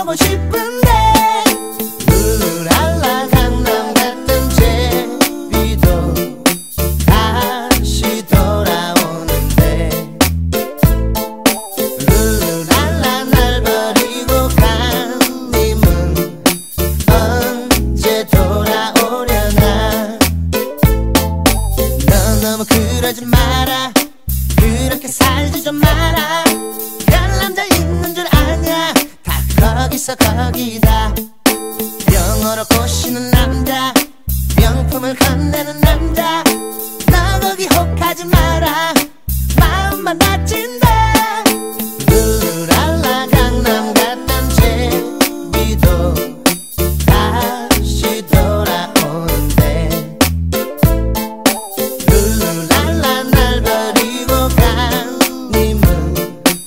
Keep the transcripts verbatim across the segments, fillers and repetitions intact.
보고 싶은데 룰랄라 강남 같은 제비도 다시 돌아오는데 룰랄라 날 버리고 간 님은 언제 돌아오려나. 넌 너무 그러지 마라. 그렇게 살지 좀 마라. 별 남자 있는 줄 아냐. 다 거기서 거기다. 영어로 꼬시는 남자, 명품을 건네는 남자. 너 거기 혹하지 마라. 마음만 다친다. 룰랄라 강남 같은 제비도 다시 돌아오는데 룰랄라 날 버리고 간 님은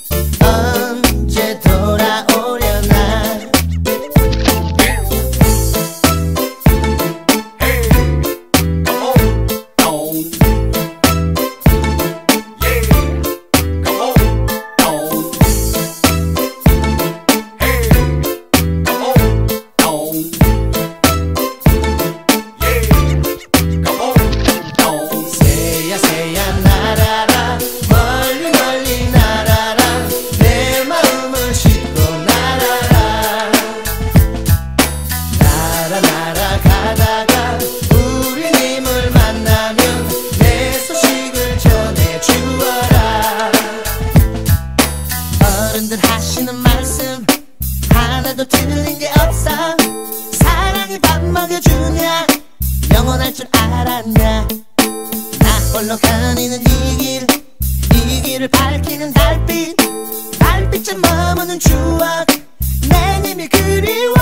언제 돌아오려나. 새야 새야 날아라. 멀리 멀리 날아라. 내 마음을 싣고 날아라. 날아 날아가다가 우리 님을 만나면 내 소식을 전해주어라. 어른들 하시는 말씀 하나도 틀린 게 없어. 사랑이 밥 먹여주냐. 영원할 줄 알았냐. 나 홀로 다니는 이 길, 이 길을 밝히는 달빛, 달빛에 머무는 추억. 내 님이 그리워.